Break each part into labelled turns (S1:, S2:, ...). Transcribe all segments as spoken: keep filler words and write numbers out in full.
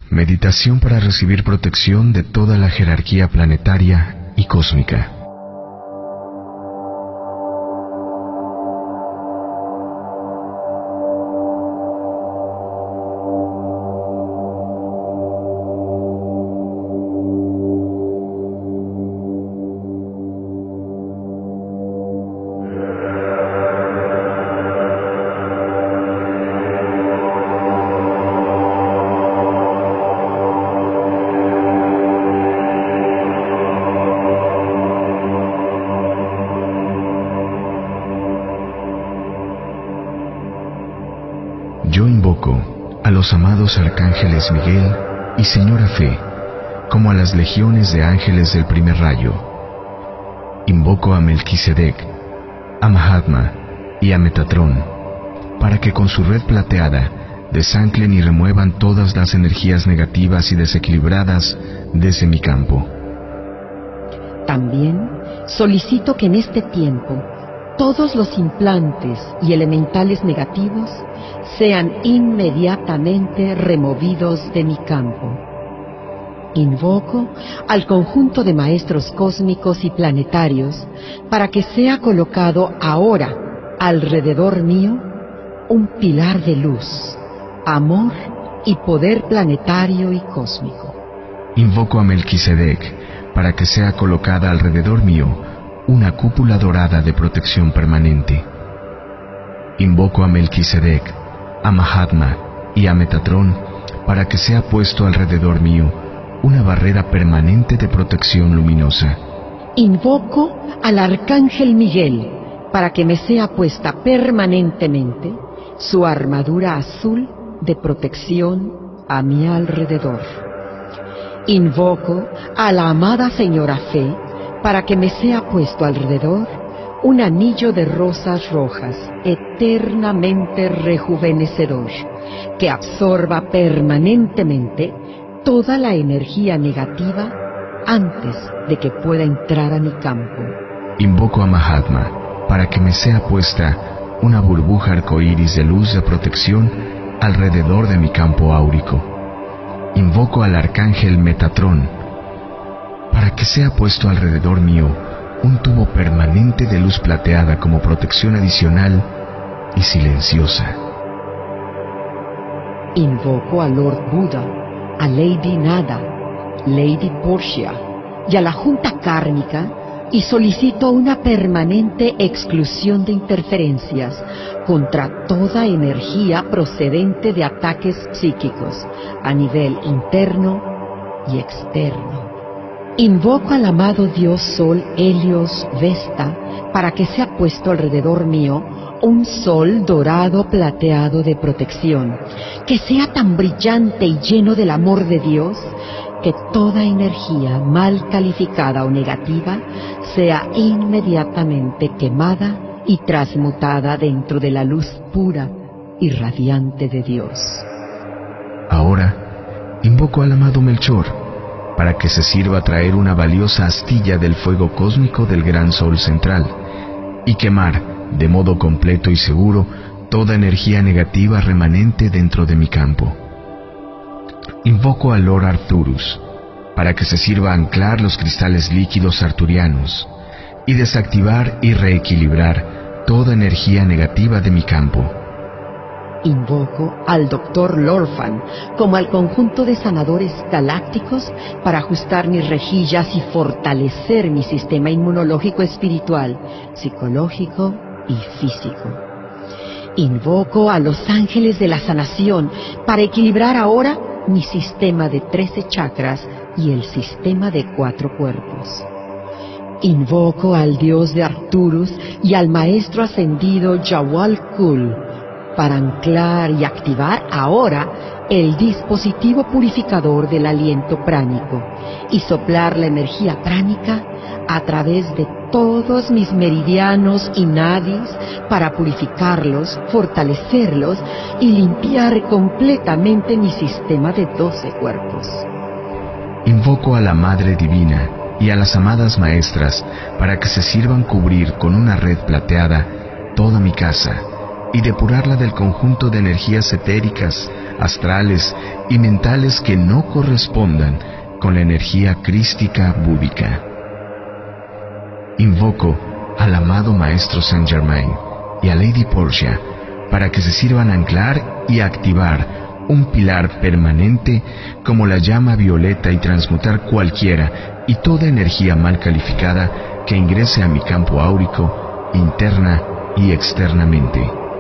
S1: Meditación para recibir protección de toda la jerarquía planetaria y cósmica. Yo invoco a los amados arcángeles Miguel y Señora Fe, como a las legiones de ángeles del primer rayo. Invoco a Melquisedec, a Mahatma y a Metatrón, para que con su red plateada desanclen y remuevan todas las energías negativas y desequilibradas desde mi campo.
S2: También solicito que en este tiempo todos los implantes y elementales negativos sean inmediatamente removidos de mi campo. Invoco al conjunto de maestros cósmicos y planetarios para que sea colocado ahora alrededor mío un pilar de luz, amor y poder planetario y cósmico.
S1: Invoco a Melquisedec para que sea colocada alrededor mío una cúpula dorada de protección permanente. Invoco a Melquisedec, a Mahatma y a Metatrón para que sea puesto alrededor mío una barrera permanente de protección luminosa.
S2: Invoco al Arcángel Miguel para que me sea puesta permanentemente su armadura azul de protección a mi alrededor. Invoco a la amada Señora Fe para que me sea puesto alrededor un anillo de rosas rojas eternamente rejuvenecedor, que absorba permanentemente toda la energía negativa antes de que pueda entrar a mi campo.
S1: Invoco a Mahatma para que me sea puesta una burbuja arcoíris de luz de protección alrededor de mi campo áurico. Invoco al Arcángel Metatrón para que sea puesto alrededor mío un tubo permanente de luz plateada como protección adicional y silenciosa.
S2: Invoco a Lord Buda, a Lady Nada, Lady Portia y a la Junta Kármica y solicito una permanente exclusión de interferencias contra toda energía procedente de ataques psíquicos a nivel interno y externo. Invoco al amado Dios Sol Helios Vesta para que sea puesto alrededor mío un sol dorado plateado de protección, que sea tan brillante y lleno del amor de Dios que toda energía mal calificada o negativa sea inmediatamente quemada y transmutada dentro de la luz pura y radiante de Dios.
S1: Ahora invoco al amado Melchor para que se sirva traer una valiosa astilla del fuego cósmico del gran sol central y quemar de modo completo y seguro toda energía negativa remanente dentro de mi campo. Invoco a Lord Arcturus para que se sirva anclar los cristales líquidos arturianos y desactivar y reequilibrar toda energía negativa de mi campo.
S2: Invoco al doctor Lorfan como al conjunto de sanadores galácticos para ajustar mis rejillas y fortalecer mi sistema inmunológico espiritual, psicológico y físico. Invoco a los ángeles de la sanación para equilibrar ahora mi sistema de trece chakras y el sistema de cuatro cuerpos. Invoco al dios de Arcturus y al maestro ascendido Jawal Kul para anclar y activar ahora el dispositivo purificador del aliento pránico y soplar la energía pránica a través de todos mis meridianos y nadis para purificarlos, fortalecerlos y limpiar completamente mi sistema de doce cuerpos.
S1: Invoco a la Madre Divina y a las amadas maestras para que se sirvan cubrir con una red plateada toda mi casa y depurarla del conjunto de energías etéricas, astrales y mentales que no correspondan con la energía crística búdica. Invoco al amado Maestro Saint Germain y a Lady Portia para que se sirvan a anclar y activar un pilar permanente como la llama violeta y transmutar cualquiera y toda energía mal calificada que ingrese a mi campo áurico, interna y externamente.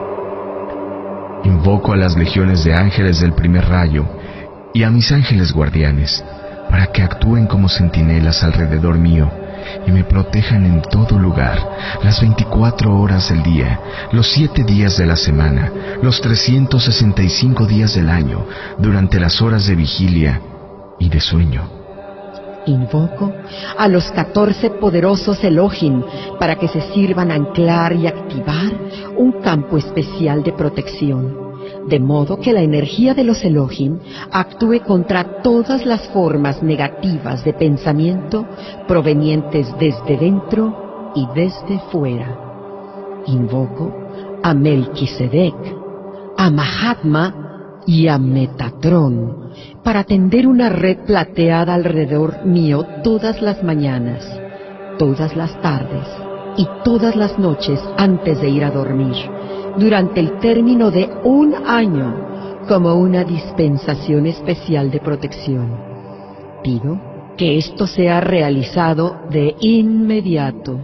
S1: Invoco a las legiones de ángeles del primer rayo y a mis ángeles guardianes para que actúen como centinelas alrededor mío y me protejan en todo lugar, las veinticuatro horas del día, los siete días de la semana, los trescientos sesenta y cinco días del año, durante las horas de vigilia y de sueño.
S2: Invoco a los catorce poderosos Elohim para que se sirvan a anclar y activar un campo especial de protección, de modo que la energía de los Elohim actúe contra todas las formas negativas de pensamiento provenientes desde dentro y desde fuera. Invoco a Melquisedec, a Mahatma y a Metatron para tender una red plateada alrededor mío todas las mañanas, todas las tardes y todas las noches antes de ir a dormir, durante el término de un año, como una dispensación especial de protección. Pido que esto sea realizado de inmediato.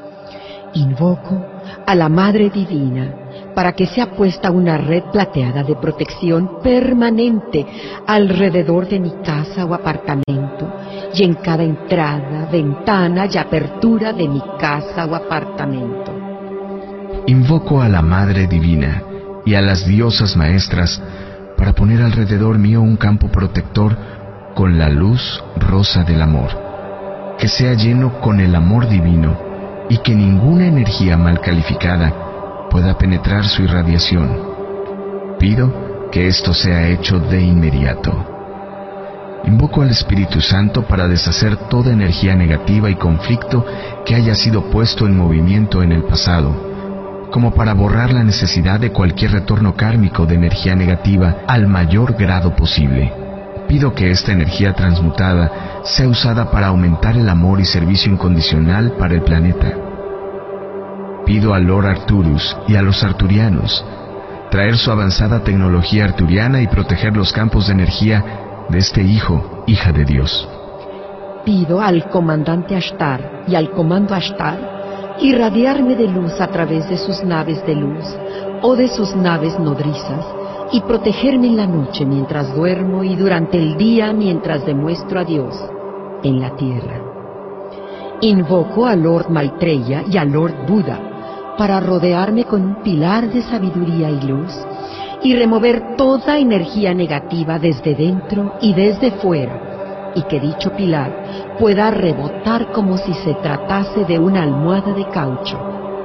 S2: Invoco a la Madre Divina para que sea puesta una red plateada de protección permanente alrededor de mi casa o apartamento y en cada entrada, ventana y apertura de mi casa o apartamento.
S1: Invoco a la Madre Divina y a las diosas maestras para poner alrededor mío un campo protector con la luz rosa del amor, que sea lleno con el amor divino y que ninguna energía mal calificada pueda penetrar su irradiación. Pido que esto sea hecho de inmediato. Invoco al Espíritu Santo para deshacer toda energía negativa y conflicto que haya sido puesto en movimiento en el pasado, como para borrar la necesidad de cualquier retorno kármico de energía negativa al mayor grado posible. Pido que esta energía transmutada sea usada para aumentar el amor y servicio incondicional para el planeta. Pido a Lord Arturus y a los arturianos traer su avanzada tecnología arturiana y proteger los campos de energía de este hijo, hija de Dios.
S2: Pido al comandante Ashtar y al comando Ashtar irradiarme de luz a través de sus naves de luz o de sus naves nodrizas y protegerme en la noche mientras duermo y durante el día mientras demuestro a Dios en la tierra. Invoco a Lord Maitreya y a Lord Buda para rodearme con un pilar de sabiduría y luz y remover toda energía negativa desde dentro y desde fuera, y que dicho pilar pueda rebotar como si se tratase de una almohada de caucho.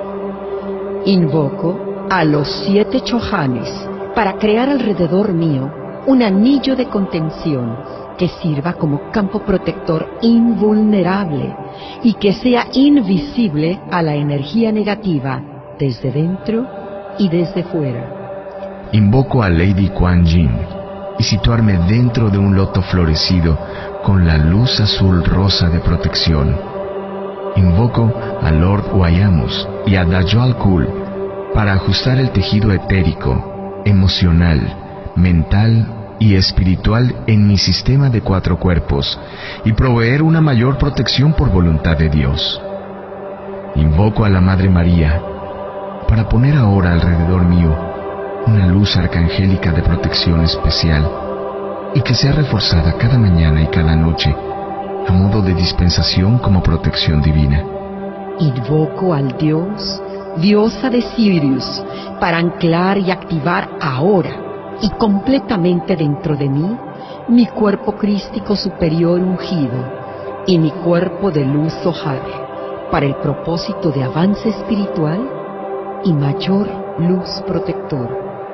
S2: Invoco a los siete chohanes para crear alrededor mío un anillo de contención que sirva como campo protector invulnerable y que sea invisible a la energía negativa desde dentro y desde fuera.
S1: Invoco a Lady Kuan Yin y situarme dentro de un loto florecido con la luz azul rosa de protección. Invoco a Lord Wayamus y a Dajjal Kul para ajustar el tejido etérico, emocional, mental y espiritual en mi sistema de cuatro cuerpos y proveer una mayor protección por voluntad de Dios. Invoco a la Madre María para poner ahora alrededor mío una luz arcangélica de protección especial y que sea reforzada cada mañana y cada noche a modo de dispensación como protección divina.
S2: Invoco al Dios, diosa de Sirius, para anclar y activar ahora y completamente dentro de mí mi cuerpo crístico superior ungido y mi cuerpo de luz Zohar para el propósito de avance espiritual y mayor luz protector.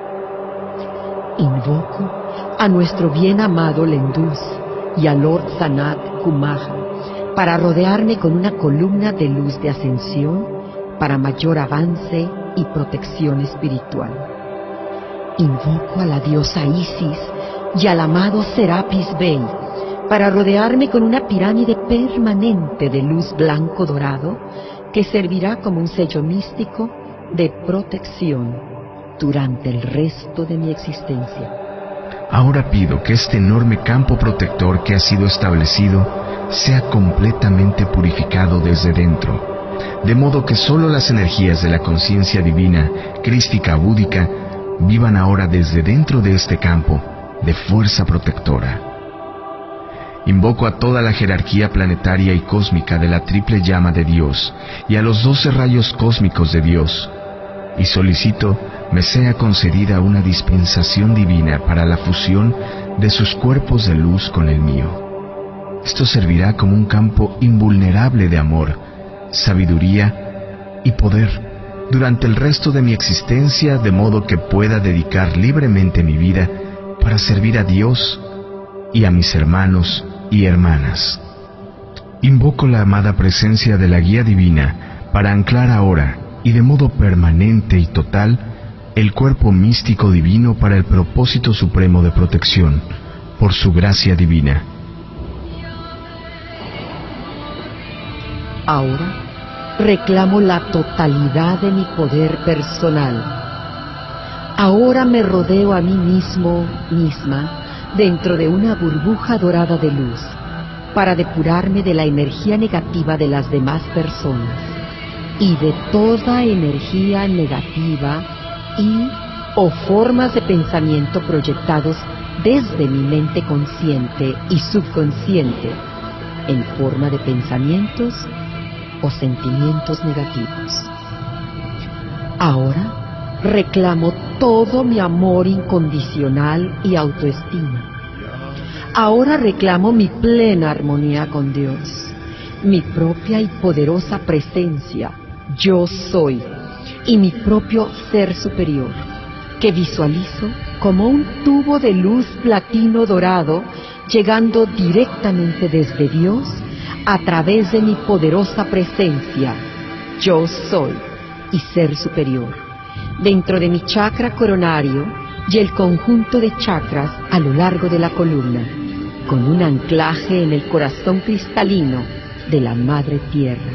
S2: Invoco a nuestro bien amado Lenduz y a Lord Sanat Kumaja para rodearme con una columna de luz de ascensión para mayor avance y protección espiritual. Invoco a la diosa Isis y al amado Serapis Bey para rodearme con una pirámide permanente de luz blanco dorado que servirá como un sello místico de protección durante el resto de mi existencia.
S1: Ahora pido que este enorme campo protector que ha sido establecido sea completamente purificado desde dentro, de modo que solo las energías de la conciencia divina, crística, búdica, vivan ahora desde dentro de este campo de fuerza protectora. Invoco a toda la jerarquía planetaria y cósmica de la triple llama de Dios y a los doce rayos cósmicos de Dios, y solicito me sea concedida una dispensación divina para la fusión de sus cuerpos de luz con el mío. Esto servirá como un campo invulnerable de amor, sabiduría y poder durante el resto de mi existencia, de modo que pueda dedicar libremente mi vida para servir a Dios y a mis hermanos y hermanas. Invoco la amada presencia de la guía divina para anclar ahora y de modo permanente y total el cuerpo místico divino para el propósito supremo de protección, por su gracia divina.
S2: Ahora reclamo la totalidad de mi poder personal. Ahora me rodeo a mí mismo, misma, dentro de una burbuja dorada de luz, para depurarme de la energía negativa de las demás personas y de toda energía negativa y o formas de pensamiento proyectados desde mi mente consciente y subconsciente en forma de pensamientos o sentimientos negativos. Ahora reclamo todo mi amor incondicional y autoestima. Ahora reclamo mi plena armonía con Dios, mi propia y poderosa presencia, yo soy, y mi propio ser superior, que visualizo como un tubo de luz platino dorado llegando directamente desde Dios a través de mi poderosa presencia, yo soy, y ser superior, dentro de mi chakra coronario y el conjunto de chakras a lo largo de la columna, con un anclaje en el corazón cristalino de la Madre Tierra.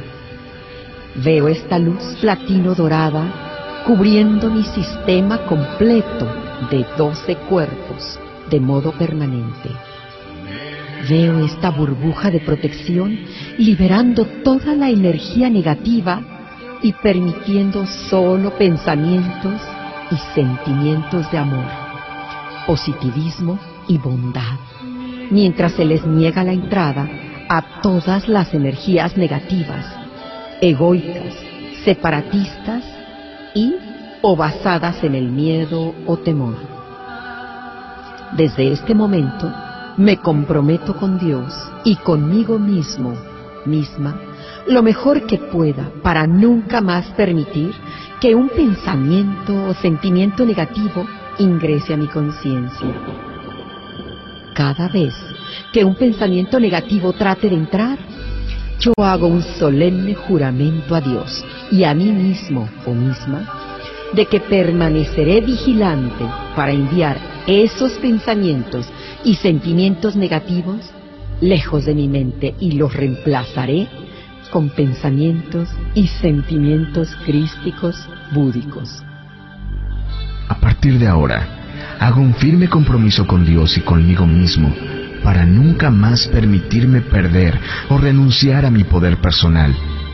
S2: Veo esta luz platino dorada cubriendo mi sistema completo de doce cuerpos de modo permanente. Veo esta burbuja de protección liberando toda la energía negativa y permitiendo solo pensamientos y sentimientos de amor, positivismo y bondad, mientras se les niega la entrada a todas las energías negativas, egoicas, separatistas y o basadas en el miedo o temor. Desde este momento me comprometo con Dios y conmigo mismo, misma, lo mejor que pueda para nunca más permitir que un pensamiento o sentimiento negativo ingrese a mi conciencia. Cada vez que un pensamiento negativo trate de entrar, yo hago un solemne juramento a Dios y a mí mismo o misma de que permaneceré vigilante para enviar esos pensamientos y sentimientos negativos lejos de mi mente y los reemplazaré con pensamientos y sentimientos crísticos búdicos.
S1: A partir de ahora, hago un firme compromiso con Dios y conmigo mismo para nunca más permitirme perder o renunciar a mi poder personal.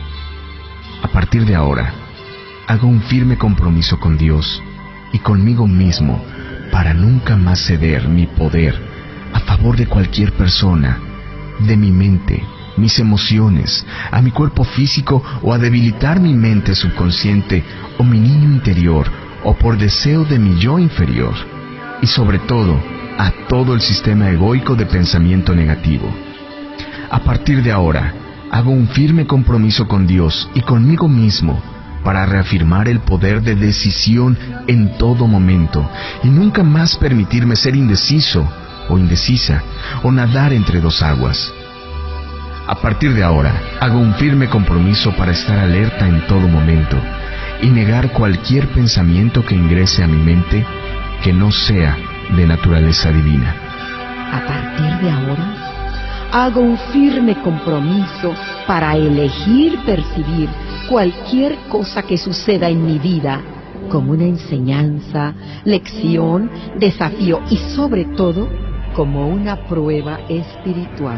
S1: A partir de ahora, hago un firme compromiso con Dios y conmigo mismo para nunca más ceder mi poder a favor de cualquier persona, de mi mente, mis emociones, a mi cuerpo físico o a debilitar mi mente subconsciente o mi niño interior o por deseo de mi yo inferior y sobre todo a todo el sistema egoico de pensamiento negativo. A partir de ahora, hago un firme compromiso con Dios y conmigo mismo para reafirmar el poder de decisión en todo momento y nunca más permitirme ser indeciso o indecisa o nadar entre dos aguas. A partir de ahora, hago un firme compromiso para estar alerta en todo momento y negar cualquier pensamiento que ingrese a mi mente que no sea de naturaleza divina.
S2: A partir de ahora, hago un firme compromiso para elegir percibir cualquier cosa que suceda en mi vida como una enseñanza, lección, desafío y sobre todo como una prueba espiritual.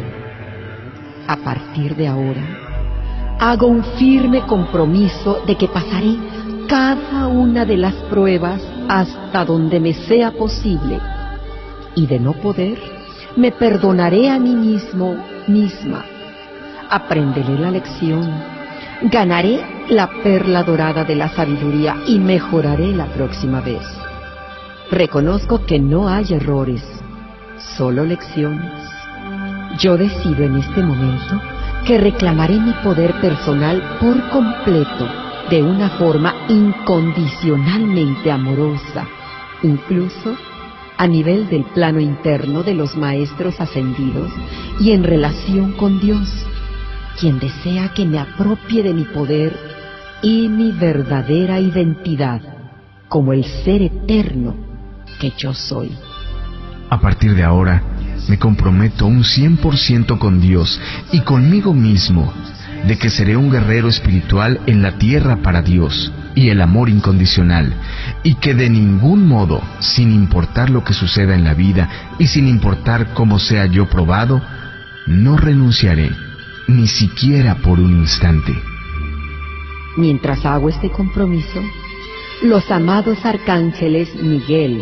S2: A partir de ahora, hago un firme compromiso de que pasaré cada una de las pruebas hasta donde me sea posible, y de no poder, me perdonaré a mí mismo, misma. Aprenderé la lección, ganaré la perla dorada de la sabiduría y mejoraré la próxima vez. Reconozco que no hay errores, solo lecciones. Yo decido en este momento que reclamaré mi poder personal por completo, de una forma incondicionalmente amorosa, incluso a nivel del plano interno de los maestros ascendidos y en relación con Dios, quien desea que me apropie de mi poder y mi verdadera identidad como el ser eterno que yo soy.
S1: A partir de ahora, me comprometo un cien por ciento con Dios y conmigo mismo de que seré un guerrero espiritual en la tierra para Dios y el amor incondicional, y que de ningún modo, sin importar lo que suceda en la vida y sin importar cómo sea yo probado, no renunciaré, ni siquiera por un instante.
S2: Mientras hago este compromiso, los amados arcángeles Miguel,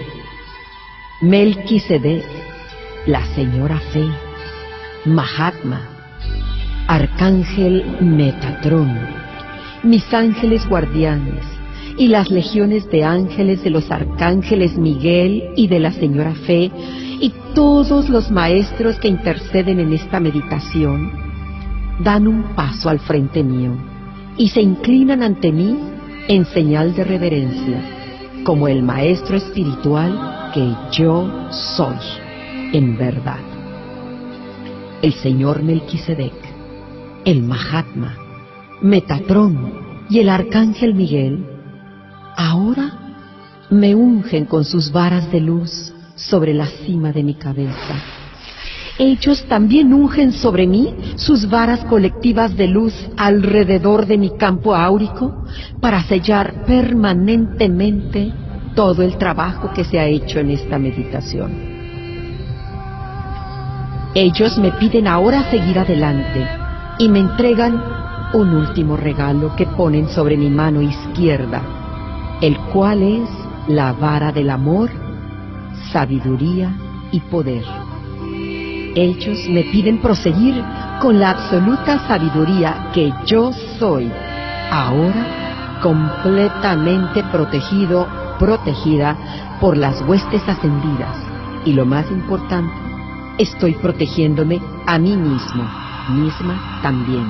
S2: Melquisedec, la Señora Fe, Mahatma, Arcángel Metatrón, mis ángeles guardianes y las legiones de ángeles de los arcángeles Miguel y de la Señora Fe y todos los maestros que interceden en esta meditación dan un paso al frente mío y se inclinan ante mí en señal de reverencia, como el maestro espiritual que yo soy en verdad. El señor Melquisedec, el Mahatma, Metatrón y el Arcángel Miguel ahora me ungen con sus varas de luz sobre la cima de mi cabeza. Ellos también ungen sobre mí sus varas colectivas de luz alrededor de mi campo áurico para sellar permanentemente todo el trabajo que se ha hecho en esta meditación. Ellos me piden ahora seguir adelante y me entregan un último regalo que ponen sobre mi mano izquierda, el cual es la vara del amor, sabiduría y poder. Ellos me piden proseguir con la absoluta sabiduría que yo soy, ahora completamente protegido, protegida por las huestes ascendidas, y lo más importante, estoy protegiéndome a mí mismo, misma también.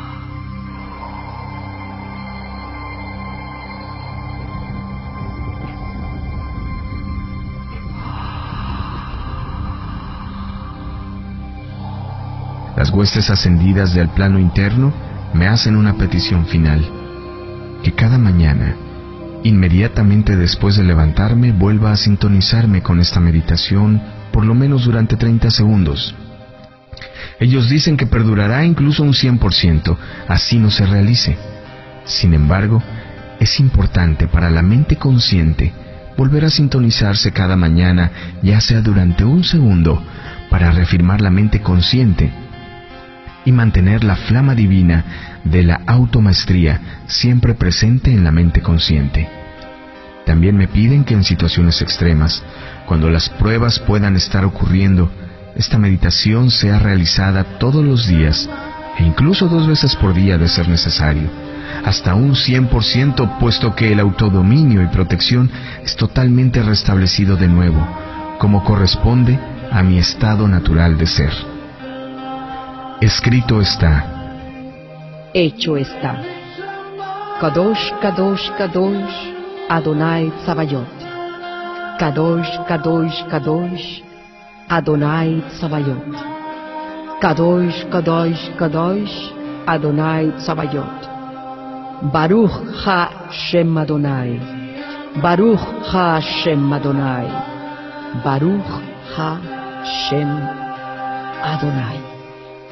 S1: Las huestes ascendidas del plano interno me hacen una petición final, que cada mañana, inmediatamente después de levantarme, vuelva a sintonizarme con esta meditación por lo menos durante treinta segundos. Ellos dicen que perdurará incluso un cien por ciento, así no se realice. Sin embargo, es importante para la mente consciente volver a sintonizarse cada mañana, ya sea durante un segundo, para reafirmar la mente consciente y mantener la flama divina de la automaestría siempre presente en la mente consciente. También me piden que en situaciones extremas, cuando las pruebas puedan estar ocurriendo, esta meditación sea realizada todos los días e incluso dos veces por día de ser necesario, hasta un cien por ciento, puesto que el autodominio y protección es totalmente restablecido de nuevo, como corresponde a mi estado natural de ser. Escrito está.
S2: Hecho está. Kadosh, Kadosh, Kadosh, Adonai Tsabayot. Kadosh, Kadosh, Kadosh, Adonai Tsabayot. Kadosh, Kadosh, Kadosh, Adonai Tsabayot. Baruch Ha-Shem Adonai. Baruch Ha-Shem Adonai. Baruch Ha-Shem Adonai.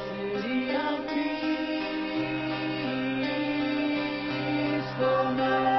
S3: For my